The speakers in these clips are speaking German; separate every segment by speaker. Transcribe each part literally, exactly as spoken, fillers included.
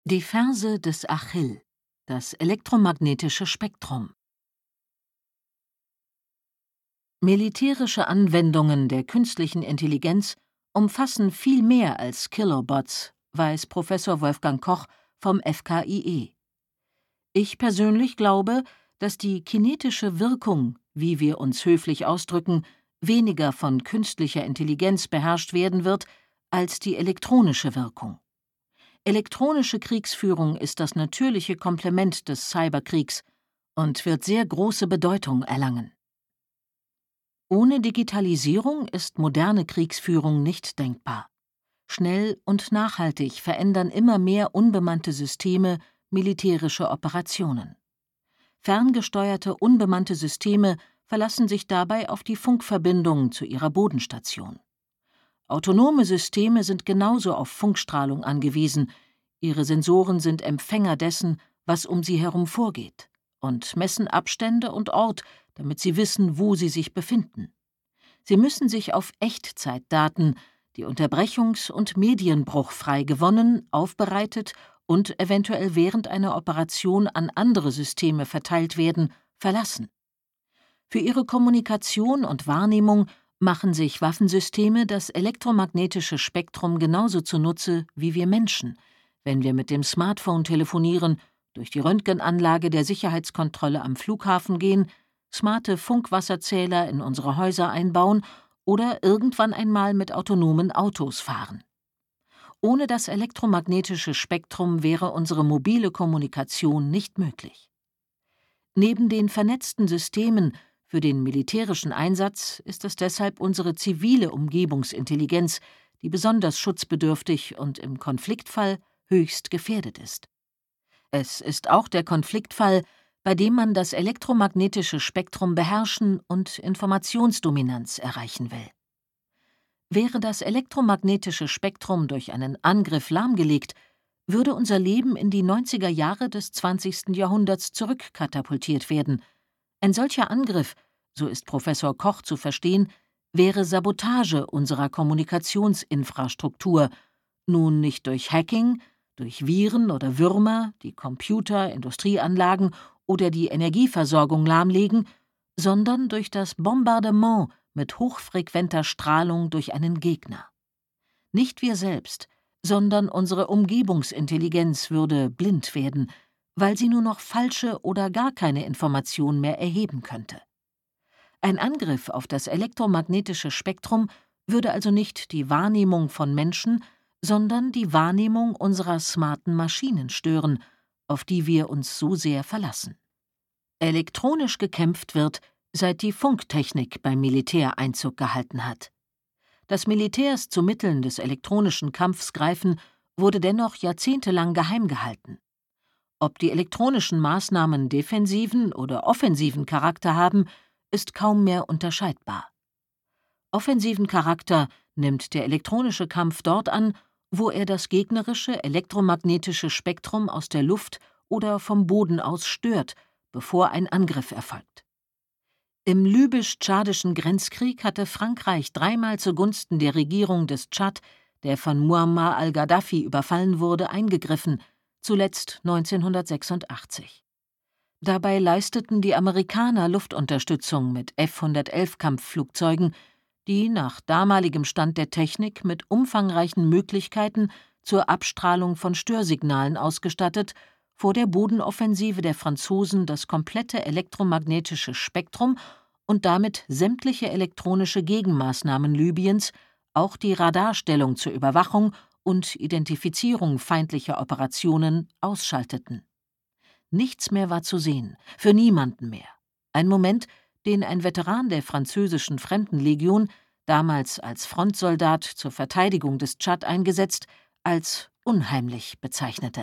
Speaker 1: Die Ferse des Achill, das elektromagnetische Spektrum. Militärische Anwendungen der künstlichen Intelligenz umfassen viel mehr als Killerbots, weiß Professor Wolfgang Koch vom F K I E. Ich persönlich glaube, dass die kinetische Wirkung, wie wir uns höflich ausdrücken, weniger von künstlicher Intelligenz beherrscht werden wird als die elektronische Wirkung. Elektronische Kriegsführung ist das natürliche Komplement des Cyberkriegs und wird sehr große Bedeutung erlangen. Ohne Digitalisierung ist moderne Kriegsführung nicht denkbar. Schnell und nachhaltig verändern immer mehr unbemannte Systeme militärische Operationen. Ferngesteuerte unbemannte Systeme verlassen sich dabei auf die Funkverbindung zu ihrer Bodenstation. Autonome Systeme sind genauso auf Funkstrahlung angewiesen. Ihre Sensoren sind Empfänger dessen, was um sie herum vorgeht, und messen Abstände und Ort, damit sie wissen, wo sie sich befinden. Sie müssen sich auf Echtzeitdaten, die unterbrechungs- und medienbruchfrei gewonnen, aufbereitet und eventuell während einer Operation an andere Systeme verteilt werden, verlassen. Für ihre Kommunikation und Wahrnehmung machen sich Waffensysteme das elektromagnetische Spektrum genauso zunutze wie wir Menschen, wenn wir mit dem Smartphone telefonieren, durch die Röntgenanlage der Sicherheitskontrolle am Flughafen gehen, smarte Funkwasserzähler in unsere Häuser einbauen oder irgendwann einmal mit autonomen Autos fahren. Ohne das elektromagnetische Spektrum wäre unsere mobile Kommunikation nicht möglich. Neben den vernetzten Systemen für den militärischen Einsatz ist es deshalb unsere zivile Umgebungsintelligenz, die besonders schutzbedürftig und im Konfliktfall höchst gefährdet ist. Es ist auch der Konfliktfall, bei dem man das elektromagnetische Spektrum beherrschen und Informationsdominanz erreichen will. Wäre das elektromagnetische Spektrum durch einen Angriff lahmgelegt, würde unser Leben in die neunziger Jahre des zwanzigsten Jahrhunderts zurückkatapultiert werden. Ein solcher Angriff, so ist Professor Koch zu verstehen, wäre Sabotage unserer Kommunikationsinfrastruktur, nun nicht durch Hacking, durch Viren oder Würmer, die Computer, Industrieanlagen oder die Energieversorgung lahmlegen, sondern durch das Bombardement mit hochfrequenter Strahlung durch einen Gegner. Nicht wir selbst, sondern unsere Umgebungsintelligenz würde blind werden, weil sie nur noch falsche oder gar keine Information mehr erheben könnte. Ein Angriff auf das elektromagnetische Spektrum würde also nicht die Wahrnehmung von Menschen, sondern die Wahrnehmung unserer smarten Maschinen stören, auf die wir uns so sehr verlassen. Elektronisch gekämpft wird, seit die Funktechnik beim Militär Einzug gehalten hat. Dass Militärs zu Mitteln des elektronischen Kampfs greifen, wurde dennoch jahrzehntelang geheim gehalten. Ob die elektronischen Maßnahmen defensiven oder offensiven Charakter haben, ist kaum mehr unterscheidbar. Offensiven Charakter nimmt der elektronische Kampf dort an, wo er das gegnerische elektromagnetische Spektrum aus der Luft oder vom Boden aus stört, bevor ein Angriff erfolgt. Im libysch-tschadischen Grenzkrieg hatte Frankreich dreimal zugunsten der Regierung des Tschad, der von Muammar al-Gaddafi überfallen wurde, eingegriffen, zuletzt neunzehnhundertsechsundachtzig. Dabei leisteten die Amerikaner Luftunterstützung mit F hundertelf Kampfflugzeugen, die nach damaligem Stand der Technik mit umfangreichen Möglichkeiten zur Abstrahlung von Störsignalen ausgestattet, vor der Bodenoffensive der Franzosen das komplette elektromagnetische Spektrum und damit sämtliche elektronische Gegenmaßnahmen Libyens, auch die Radarstellung zur Überwachung und Identifizierung feindlicher Operationen, ausschalteten. Nichts mehr war zu sehen, für niemanden mehr. Ein Moment, den ein Veteran der französischen Fremdenlegion, damals als Frontsoldat zur Verteidigung des Tschad eingesetzt, als unheimlich bezeichnete.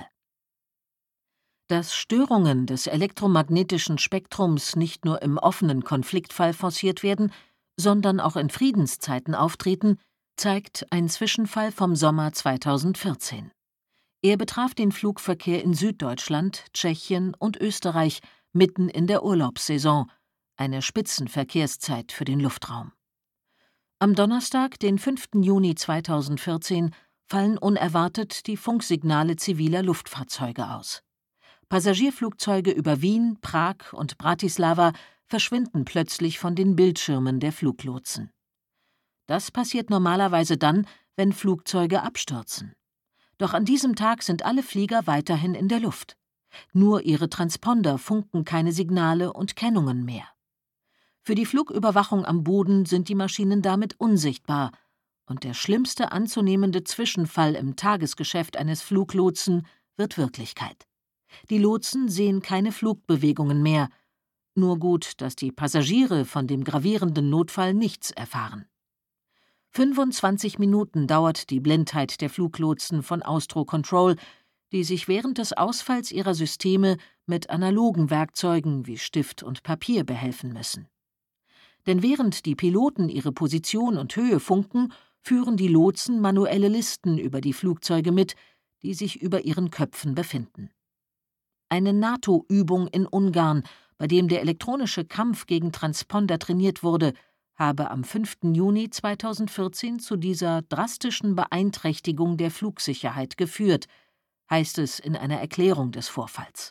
Speaker 1: Dass Störungen des elektromagnetischen Spektrums nicht nur im offenen Konfliktfall forciert werden, sondern auch in Friedenszeiten auftreten, zeigt ein Zwischenfall vom Sommer zweitausendvierzehn. Er betraf den Flugverkehr in Süddeutschland, Tschechien und Österreich mitten in der Urlaubssaison, eine Spitzenverkehrszeit für den Luftraum. Am Donnerstag, den fünften Juni zweitausendvierzehn, fallen unerwartet die Funksignale ziviler Luftfahrzeuge aus. Passagierflugzeuge über Wien, Prag und Bratislava verschwinden plötzlich von den Bildschirmen der Fluglotsen. Das passiert normalerweise dann, wenn Flugzeuge abstürzen. Doch an diesem Tag sind alle Flieger weiterhin in der Luft. Nur ihre Transponder funken keine Signale und Kennungen mehr. Für die Flugüberwachung am Boden sind die Maschinen damit unsichtbar, und der schlimmste anzunehmende Zwischenfall im Tagesgeschäft eines Fluglotsen wird Wirklichkeit. Die Lotsen sehen keine Flugbewegungen mehr, nur gut, dass die Passagiere von dem gravierenden Notfall nichts erfahren. fünfundzwanzig Minuten dauert die Blindheit der Fluglotsen von Austro Control, die sich während des Ausfalls ihrer Systeme mit analogen Werkzeugen wie Stift und Papier behelfen müssen. Denn während die Piloten ihre Position und Höhe funken, führen die Lotsen manuelle Listen über die Flugzeuge mit, die sich über ihren Köpfen befinden. Eine NATO-Übung in Ungarn, bei dem der elektronische Kampf gegen Transponder trainiert wurde, habe am fünften Juni zweitausendvierzehn zu dieser drastischen Beeinträchtigung der Flugsicherheit geführt, heißt es in einer Erklärung des Vorfalls.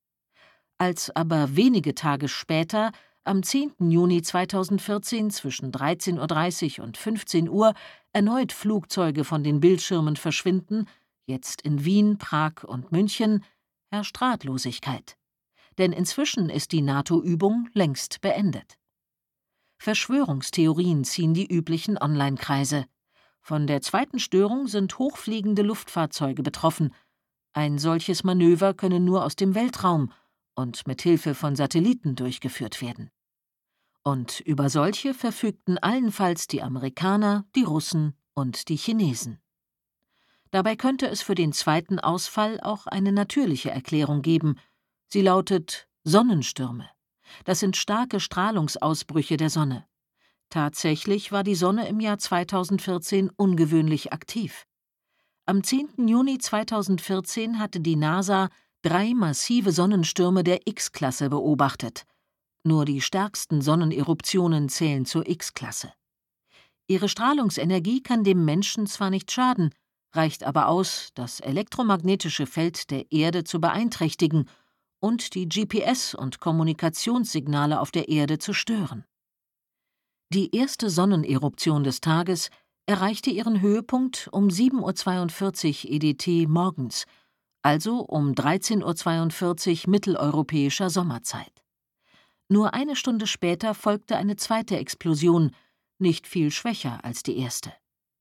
Speaker 1: Als aber wenige Tage später, am zehnten Juni zweitausendvierzehn zwischen dreizehn Uhr dreißig und fünfzehn Uhr erneut Flugzeuge von den Bildschirmen verschwinden, jetzt in Wien, Prag und München, herrscht Ratlosigkeit. Denn inzwischen ist die NATO-Übung längst beendet. Verschwörungstheorien ziehen die üblichen Online-Kreise. Von der zweiten Störung sind hochfliegende Luftfahrzeuge betroffen. Ein solches Manöver könne nur aus dem Weltraum und mit Hilfe von Satelliten durchgeführt werden. Und über solche verfügten allenfalls die Amerikaner, die Russen und die Chinesen. Dabei könnte es für den zweiten Ausfall auch eine natürliche Erklärung geben. Sie lautet Sonnenstürme. Das sind starke Strahlungsausbrüche der Sonne. Tatsächlich war die Sonne im Jahr zweitausendvierzehn ungewöhnlich aktiv. Am zehnten Juni zweitausendvierzehn hatte die NASA drei massive Sonnenstürme der X-Klasse beobachtet. Nur die stärksten Sonneneruptionen zählen zur X-Klasse. Ihre Strahlungsenergie kann dem Menschen zwar nicht schaden, reicht aber aus, das elektromagnetische Feld der Erde zu beeinträchtigen und die G P S- und Kommunikationssignale auf der Erde zu stören. Die erste Sonneneruption des Tages erreichte ihren Höhepunkt um sieben Uhr zweiundvierzig E D T morgens, also um dreizehn Uhr zweiundvierzig mitteleuropäischer Sommerzeit. Nur eine Stunde später folgte eine zweite Explosion, nicht viel schwächer als die erste.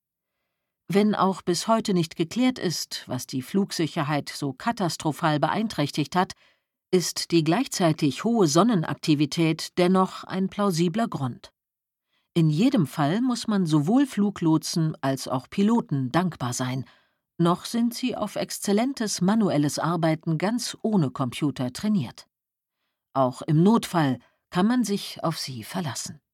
Speaker 1: Wenn auch bis heute nicht geklärt ist, was die Flugsicherheit so katastrophal beeinträchtigt hat, ist die gleichzeitig hohe Sonnenaktivität dennoch ein plausibler Grund. In jedem Fall muss man sowohl Fluglotsen als auch Piloten dankbar sein, noch sind sie auf exzellentes manuelles Arbeiten ganz ohne Computer trainiert. Auch im Notfall kann man sich auf sie verlassen.